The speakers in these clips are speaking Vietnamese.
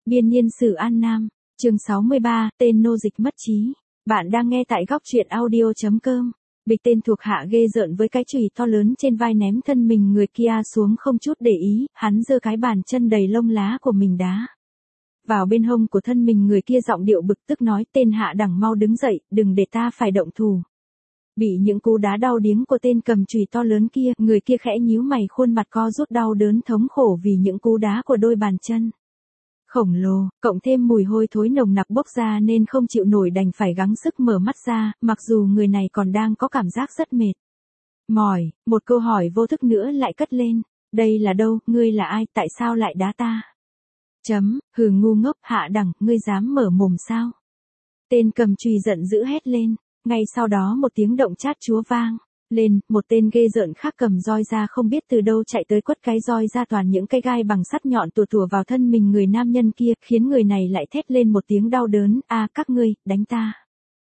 Biên niên sử An Nam, chương 63, tên nô dịch mất trí. Bạn đang nghe tại góc truyện audio.com. Bịch tên thuộc hạ ghê rợn với cái chùy to lớn trên vai ném thân mình người kia xuống không chút để ý, hắn giơ cái bàn chân đầy lông lá của mình đá vào bên hông của thân mình người kia, giọng điệu bực tức nói: tên hạ đẳng mau đứng dậy, đừng để ta phải động thủ. Bị những cú đá đau điếng của tên cầm chùy to lớn kia, người kia khẽ nhíu mày, khuôn mặt co rút đau đớn thống khổ vì những cú đá của đôi bàn chân khổng lồ, cộng thêm mùi hôi thối nồng nặc bốc ra nên không chịu nổi, đành phải gắng sức mở mắt ra, mặc dù người này còn đang có cảm giác rất mệt mỏi. Một câu hỏi vô thức nữa lại cất lên: đây là đâu, ngươi là ai, tại sao lại đá ta? Hừ, ngu ngốc, hạ đẳng, ngươi dám mở mồm sao? Tên cầm chùy giận dữ hét lên. Ngay sau đó một tiếng động chát chúa vang lên, một tên ghê rợn khác cầm roi ra không biết từ đâu chạy tới, quất cái roi ra toàn những cây gai bằng sắt nhọn tùa tùa vào thân mình người nam nhân kia, khiến người này lại thét lên một tiếng đau đớn: a, các ngươi, đánh ta.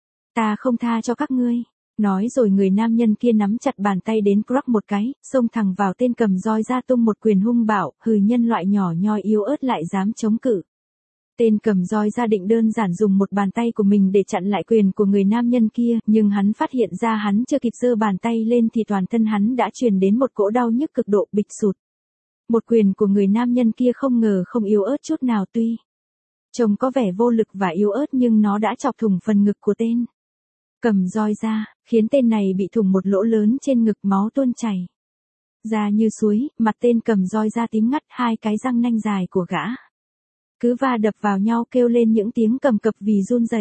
Ta không tha cho các ngươi. Nói rồi người nam nhân kia nắm chặt bàn tay đến crack một cái, xông thẳng vào tên cầm roi ra tung một quyền hung bạo: hừ, nhân loại nhỏ nhoi yếu ớt lại dám chống cự. Tên cầm roi ra định đơn giản dùng một bàn tay của mình để chặn lại quyền của người nam nhân kia, nhưng hắn phát hiện ra hắn chưa kịp giơ bàn tay lên thì toàn thân hắn đã truyền đến một cỗ đau nhức cực độ, bịch sụt. Một quyền của người nam nhân kia không ngờ không yếu ớt chút nào, tuy trông có vẻ vô lực và yếu ớt nhưng nó đã chọc thủng phần ngực của tên cầm roi ra, khiến tên này bị thủng một lỗ lớn trên ngực, máu tuôn chảy ra như suối, mặt tên cầm roi ra tím ngắt, hai cái răng nanh dài của gã cứ va đập vào nhau kêu lên những tiếng cầm cập vì run rẩy.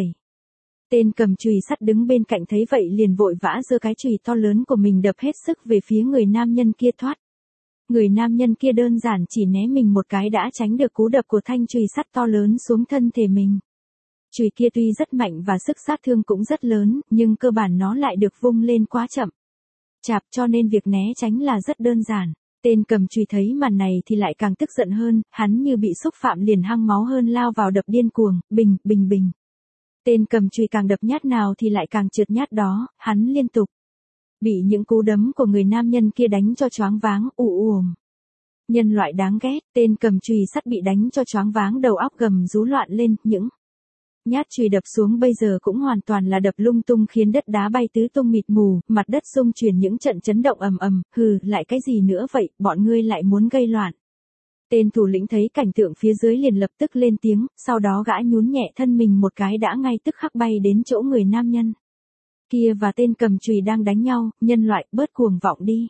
Tên cầm chùy sắt đứng bên cạnh thấy vậy liền vội vã giơ cái chùy to lớn của mình đập hết sức về phía người nam nhân kia thoát. Người nam nhân kia đơn giản chỉ né mình một cái đã tránh được cú đập của thanh chùy sắt to lớn xuống thân thể mình. Chùy kia tuy rất mạnh và sức sát thương cũng rất lớn, nhưng cơ bản nó lại được vung lên quá chậm chạp, cho nên việc né tránh là rất đơn giản. Tên cầm chùy thấy màn này thì lại càng tức giận hơn, hắn như bị xúc phạm liền hăng máu hơn lao vào đập điên cuồng, bình, bình, bình. Tên cầm chùy càng đập nhát nào thì lại càng trượt nhát đó, hắn liên tục bị những cú đấm của người nam nhân kia đánh cho choáng váng, ùm. Nhân loại đáng ghét, tên cầm chùy sắt bị đánh cho choáng váng, đầu óc gầm rú loạn lên, những nhát chùy đập xuống bây giờ cũng hoàn toàn là đập lung tung khiến đất đá bay tứ tung mịt mù, mặt đất rung chuyển những trận chấn động ầm ầm. Hừ, lại cái gì nữa vậy, bọn ngươi lại muốn gây loạn. Tên thủ lĩnh thấy cảnh tượng phía dưới liền lập tức lên tiếng, sau đó gã nhún nhẹ thân mình một cái đã ngay tức khắc bay đến chỗ người nam nhân kia và tên cầm chùy đang đánh nhau. Nhân loại, bớt cuồng vọng đi.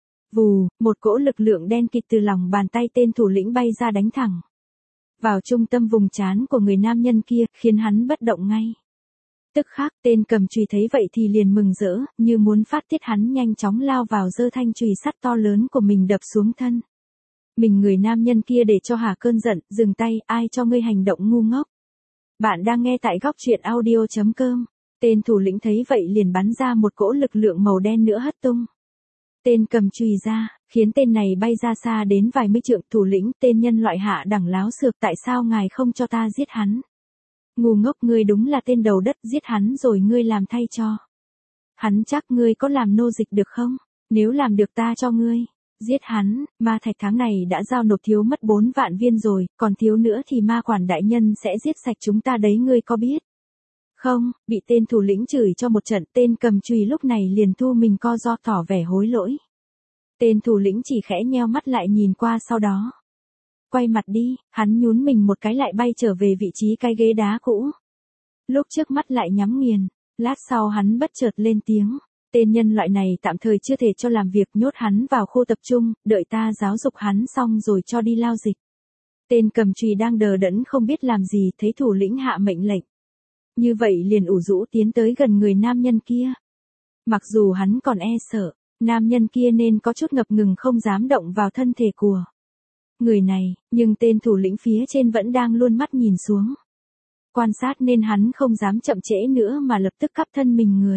Vù, một cỗ lực lượng đen kịt từ lòng bàn tay tên thủ lĩnh bay ra đánh thẳng vào trung tâm vùng trán của người nam nhân kia, khiến hắn bất động ngay tức khắc. Tên cầm chùy thấy vậy thì liền mừng rỡ, như muốn phát tiết, hắn nhanh chóng lao vào giơ thanh chùy sắt to lớn của mình đập xuống thân mình người nam nhân kia để cho hả cơn giận. Dừng tay, ai cho ngươi hành động ngu ngốc. Bạn đang nghe tại góc truyện audio.com. Tên thủ lĩnh thấy vậy liền bắn ra một cỗ lực lượng màu đen nữa hất tung tên cầm chùy ra, khiến tên này bay ra xa đến vài mươi trượng. Thủ lĩnh, tên nhân loại hạ đẳng láo xược, tại sao ngài không cho ta giết hắn? Ngu ngốc, ngươi đúng là tên đầu đất, giết hắn rồi ngươi làm thay cho hắn, chắc ngươi có làm nô dịch được không? Nếu làm được ta cho ngươi giết hắn. Ma thạch tháng này đã giao nộp thiếu mất 4 vạn viên rồi, còn thiếu nữa thì ma quản đại nhân sẽ giết sạch chúng ta đấy, ngươi có biết không? Bị tên thủ lĩnh chửi cho một trận, tên cầm chùy lúc này liền thu mình co ro tỏ vẻ hối lỗi. Tên thủ lĩnh chỉ khẽ nheo mắt lại nhìn qua, sau đó quay mặt đi, hắn nhún mình một cái lại bay trở về vị trí cái ghế đá cũ. Lúc trước mắt lại nhắm nghiền, lát sau hắn bất chợt lên tiếng: tên nhân loại này tạm thời chưa thể cho làm việc, nhốt hắn vào khu tập trung, đợi ta giáo dục hắn xong rồi cho đi lao dịch. Tên cầm chùy đang đờ đẫn không biết làm gì, thấy thủ lĩnh hạ mệnh lệnh như vậy liền ủ rũ tiến tới gần người nam nhân kia. Mặc dù hắn còn e sợ nam nhân kia nên có chút ngập ngừng không dám động vào thân thể của người này, nhưng tên thủ lĩnh phía trên vẫn đang luôn mắt nhìn xuống quan sát nên hắn không dám chậm trễ nữa mà lập tức cắp thân mình người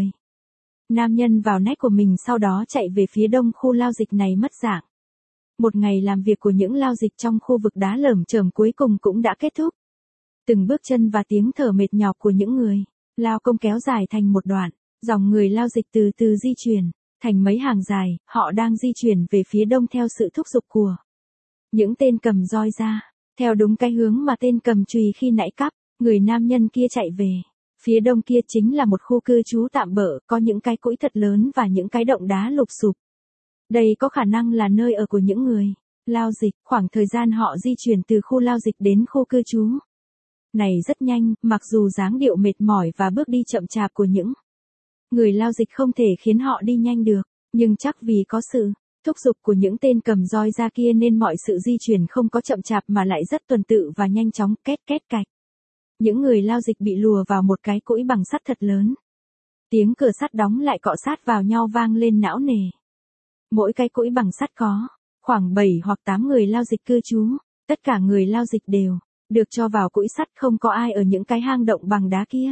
nam nhân vào nách của mình, sau đó chạy về phía đông khu lao dịch này mất dạng. Một ngày làm việc của những lao dịch trong khu vực đá lởm chởm cuối cùng cũng đã kết thúc. Từng bước chân và tiếng thở mệt nhọc của những người lao công kéo dài thành một đoạn, dòng người lao dịch từ từ di chuyển thành mấy hàng dài, họ đang di chuyển về phía đông theo sự thúc giục của những tên cầm roi ra. Theo đúng cái hướng mà tên cầm chùy khi nãy cắp, người nam nhân kia chạy về. Phía đông kia chính là một khu cư trú tạm bợ, có những cái cũi thật lớn và những cái động đá lụp xụp. Đây có khả năng là nơi ở của những người lao dịch, khoảng thời gian họ di chuyển từ khu lao dịch đến khu cư trú này rất nhanh, mặc dù dáng điệu mệt mỏi và bước đi chậm chạp của những người lao dịch không thể khiến họ đi nhanh được, nhưng chắc vì có sự thúc giục của những tên cầm roi ra kia nên mọi sự di chuyển không có chậm chạp mà lại rất tuần tự và nhanh chóng, két két cạch. Những người lao dịch bị lùa vào một cái cũi bằng sắt thật lớn. Tiếng cửa sắt đóng lại cọ sát vào nhau vang lên não nề. Mỗi cái cũi bằng sắt có khoảng 7 hoặc 8 người lao dịch cư trú, tất cả người lao dịch đều được cho vào cũi sắt, không có ai ở những cái hang động bằng đá kia.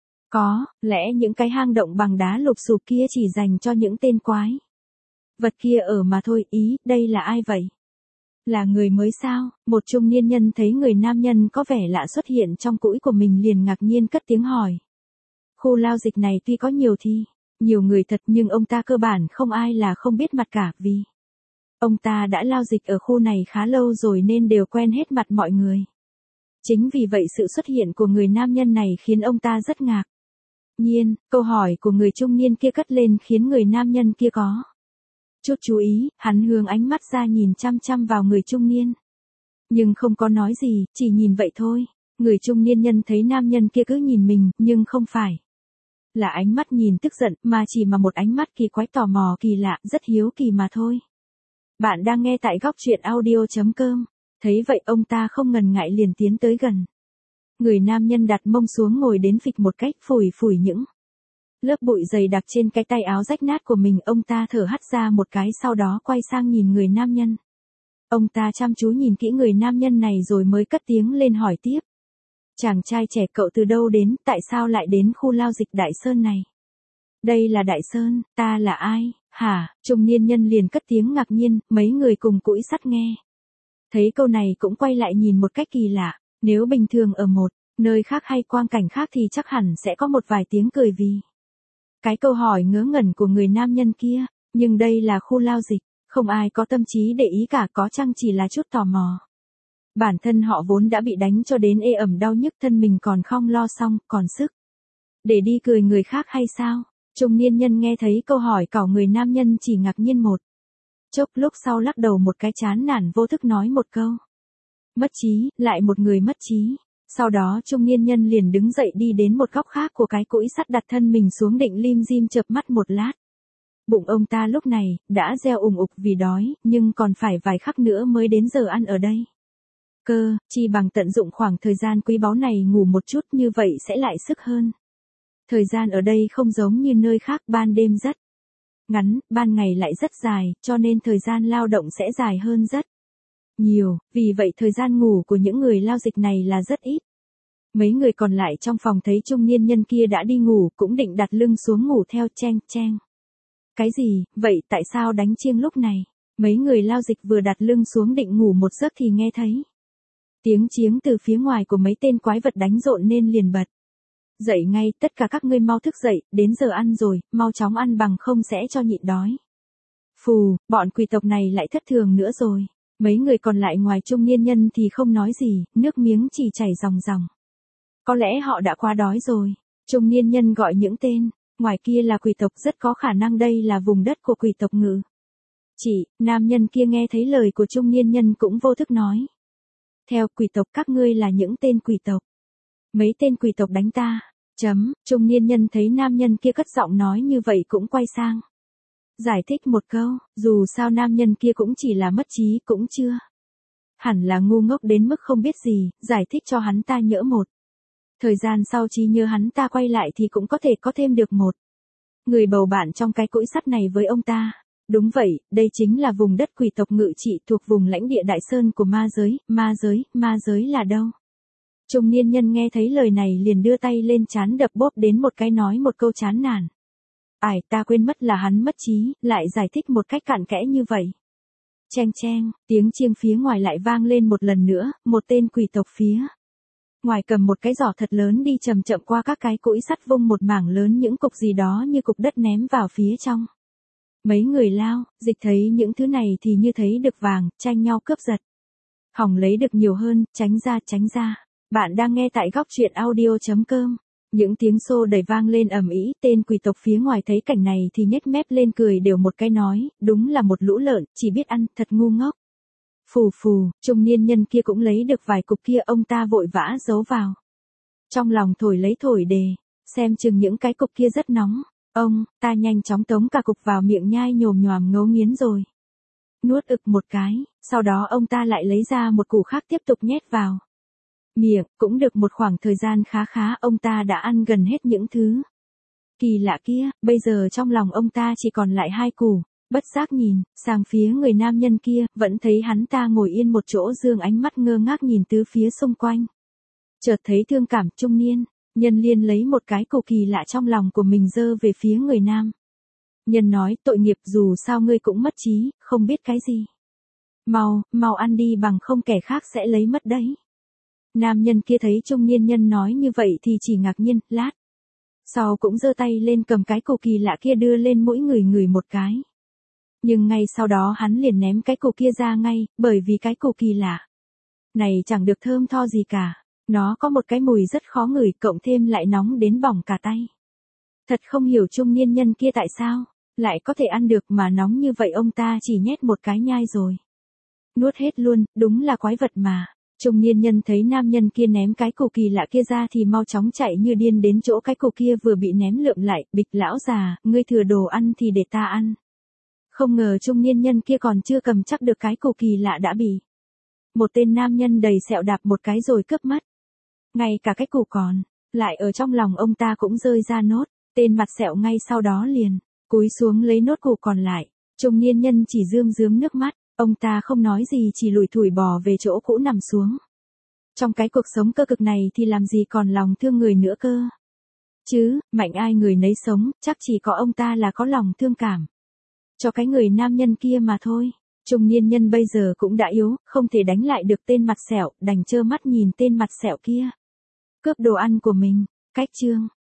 Có lẽ những cái hang động bằng đá lụp xụp kia chỉ dành cho những tên quái vật kia ở mà thôi. Ý, đây là ai vậy? Là người mới sao? Một trung niên nhân thấy người nam nhân có vẻ lạ xuất hiện trong cũi của mình liền ngạc nhiên cất tiếng hỏi. Khu lao dịch này tuy có nhiều người thật nhưng ông ta cơ bản không ai là không biết mặt cả, vì ông ta đã lao dịch ở khu này khá lâu rồi nên đều quen hết mặt mọi người. Chính vì vậy sự xuất hiện của người nam nhân này khiến ông ta rất ngạc nhiên. Câu hỏi của người trung niên kia cất lên khiến người nam nhân kia có chút chú ý, hắn hướng ánh mắt ra nhìn chăm chăm vào người trung niên. Nhưng không có nói gì, chỉ nhìn vậy thôi. Người trung niên nhân thấy nam nhân kia cứ nhìn mình, nhưng không phải là ánh mắt nhìn tức giận, mà chỉ mà một ánh mắt kỳ quái, tò mò, kỳ lạ, rất hiếu kỳ mà thôi. Bạn đang nghe tại góc truyện audio.com. Thấy vậy ông ta không ngần ngại liền tiến tới gần. Người nam nhân đặt mông xuống ngồi đến phịch một cách, phủi những lớp bụi dày đặc trên cái tay áo rách nát của mình. Ông ta thở hắt ra một cái, sau đó quay sang nhìn người nam nhân. Ông ta chăm chú nhìn kỹ người nam nhân này rồi mới cất tiếng lên hỏi tiếp. Chàng trai trẻ, cậu từ đâu đến, tại sao lại đến khu lao dịch Đại Sơn này? Đây là Đại Sơn, ta là ai? Hả? Trung niên nhân liền cất tiếng ngạc nhiên. Mấy người cùng cũi sắt nghe thấy câu này cũng quay lại nhìn một cách kỳ lạ. Nếu bình thường ở một nơi khác hay quang cảnh khác thì chắc hẳn sẽ có một vài tiếng cười vì cái câu hỏi ngớ ngẩn của người nam nhân kia. Nhưng đây là khu lao dịch, không ai có tâm trí để ý cả, có chăng chỉ là chút tò mò. Bản thân họ vốn đã bị đánh cho đến ê ẩm đau nhức thân mình còn không lo xong, còn sức để đi cười người khác hay sao? Trung niên nhân nghe thấy câu hỏi cỏ người nam nhân chỉ ngạc nhiên một chốc, lúc sau lắc đầu một cái chán nản vô thức nói một câu. Mất trí, lại một người mất trí. Sau đó trung niên nhân liền đứng dậy đi đến một góc khác của cái cũi sắt, đặt thân mình xuống định lim dim chợp mắt một lát. Bụng ông ta lúc này đã reo ùng ục vì đói, nhưng còn phải vài khắc nữa mới đến giờ ăn ở đây. Cơ, chi bằng tận dụng khoảng thời gian quý báu này ngủ một chút, như vậy sẽ lại sức hơn. Thời gian ở đây không giống như nơi khác, ban đêm rất ngắn, ban ngày lại rất dài, cho nên thời gian lao động sẽ dài hơn rất nhiều, vì vậy thời gian ngủ của những người lao dịch này là rất ít. Mấy người còn lại trong phòng thấy trung niên nhân kia đã đi ngủ cũng định đặt lưng xuống ngủ theo. Cheng cheng. Cái gì, vậy tại sao đánh chiêng lúc này? Mấy người lao dịch vừa đặt lưng xuống định ngủ một giấc thì nghe thấy tiếng chiếng từ phía ngoài của mấy tên quái vật đánh rộn nên liền bật dậy ngay. Tất cả các ngươi mau thức dậy, đến giờ ăn rồi, mau chóng ăn bằng không sẽ cho nhịn đói. Phù, bọn quỷ tộc này lại thất thường nữa rồi. Mấy người còn lại ngoài trung niên nhân thì không nói gì, nước miếng chỉ chảy ròng ròng. Có lẽ họ đã quá đói rồi. Trung niên nhân gọi những tên ngoài kia là quỷ tộc, rất có khả năng đây là vùng đất của quỷ tộc ngự. Chỉ, nam nhân kia nghe thấy lời của trung niên nhân cũng vô thức nói. Theo quỷ tộc, các ngươi là những tên quỷ tộc. Mấy tên quỷ tộc đánh ta. Trung niên nhân thấy nam nhân kia cất giọng nói như vậy cũng quay sang giải thích một câu, dù sao nam nhân kia cũng chỉ là mất trí, cũng chưa hẳn là ngu ngốc đến mức không biết gì, giải thích cho hắn ta nhỡ một thời gian sau trí nhớ hắn ta quay lại thì cũng có thể có thêm được một người bầu bạn trong cái cũi sắt này với ông ta. Đúng vậy, đây chính là vùng đất quỷ tộc ngự trị thuộc vùng lãnh địa Đại Sơn của ma giới. Ma giới là đâu? Trung niên nhân nghe thấy lời này liền đưa tay lên trán đập bóp đến một cái, nói một câu chán nản. Ải, ta quên mất là hắn mất trí, lại giải thích một cách cặn kẽ như vậy. Cheng cheng, tiếng chiêng phía ngoài lại vang lên một lần nữa, một tên quỷ tộc phía ngoài cầm một cái giỏ thật lớn đi chậm chậm qua các cái cũi sắt, vung một mảng lớn những cục gì đó như cục đất ném vào phía trong. Mấy người lao dịch thấy những thứ này thì như thấy được vàng, tranh nhau cướp giật. Hỏng lấy được nhiều hơn, tránh ra tránh ra. Bạn đang nghe tại góc truyện audio.com. Những tiếng xô đẩy vang lên ầm ĩ, tên quỷ tộc phía ngoài thấy cảnh này thì nhếch mép lên cười đều một cái nói, đúng là một lũ lợn, chỉ biết ăn, thật ngu ngốc. Phù phù, trung niên nhân kia cũng lấy được vài cục kia, ông ta vội vã giấu vào. Trong lòng thổi lấy thổi đề, xem chừng những cái cục kia rất nóng. Ông ta nhanh chóng tống cả cục vào miệng nhai nhồm nhoàm ngấu nghiến rồi. Nuốt ực một cái, sau đó ông ta lại lấy ra một củ khác tiếp tục nhét vào miệng. Cũng được một khoảng thời gian khá khá, ông ta đã ăn gần hết những thứ kỳ lạ kia, bây giờ trong lòng ông ta chỉ còn lại 2 củ. Bất giác nhìn sang phía người nam nhân kia, vẫn thấy hắn ta ngồi yên một chỗ dương ánh mắt ngơ ngác nhìn tứ phía xung quanh. Chợt thấy thương cảm, trung niên nhân liền lấy một cái củ kỳ lạ trong lòng của mình giơ về phía người nam nhân nói, tội nghiệp, dù sao ngươi cũng mất trí, không biết cái gì. Mau ăn đi, bằng không kẻ khác sẽ lấy mất đấy. Nam nhân kia thấy trung niên nhân nói như vậy thì chỉ ngạc nhiên, lát sau cũng giơ tay lên cầm cái củ kỳ lạ kia đưa lên mỗi người ngửi một cái. Nhưng ngay sau đó hắn liền ném cái củ kia ra ngay, bởi vì cái củ kỳ lạ này chẳng được thơm tho gì cả. Nó có một cái mùi rất khó ngửi, cộng thêm lại nóng đến bỏng cả tay. Thật không hiểu trung niên nhân kia tại sao lại có thể ăn được, mà nóng như vậy ông ta chỉ nhét một cái nhai rồi nuốt hết luôn, đúng là quái vật mà. Trung niên nhân thấy nam nhân kia ném cái củ kỳ lạ kia ra thì mau chóng chạy như điên đến chỗ cái củ kia vừa bị ném lượm lại, bịch, lão già, ngươi thừa đồ ăn thì để ta ăn. Không ngờ trung niên nhân kia còn chưa cầm chắc được cái củ kỳ lạ đã bị một tên nam nhân đầy sẹo đạp một cái rồi cướp mất. Ngay cả cái củ còn lại ở trong lòng ông ta cũng rơi ra nốt. Tên mặt sẹo ngay sau đó liền cúi xuống lấy nốt củ còn lại. Trung niên nhân chỉ rơm rớm nước mắt, ông ta không nói gì, chỉ lủi thủi bò về chỗ cũ nằm xuống. Trong cái cuộc sống cơ cực này thì làm gì còn lòng thương người nữa cơ chứ, mạnh ai người nấy sống, chắc chỉ có ông ta là có lòng thương cảm cho cái người nam nhân kia mà thôi. Trung niên nhân bây giờ cũng đã yếu, không thể đánh lại được tên mặt sẹo, đành trơ mắt nhìn tên mặt sẹo kia cướp đồ ăn của mình. Cách chương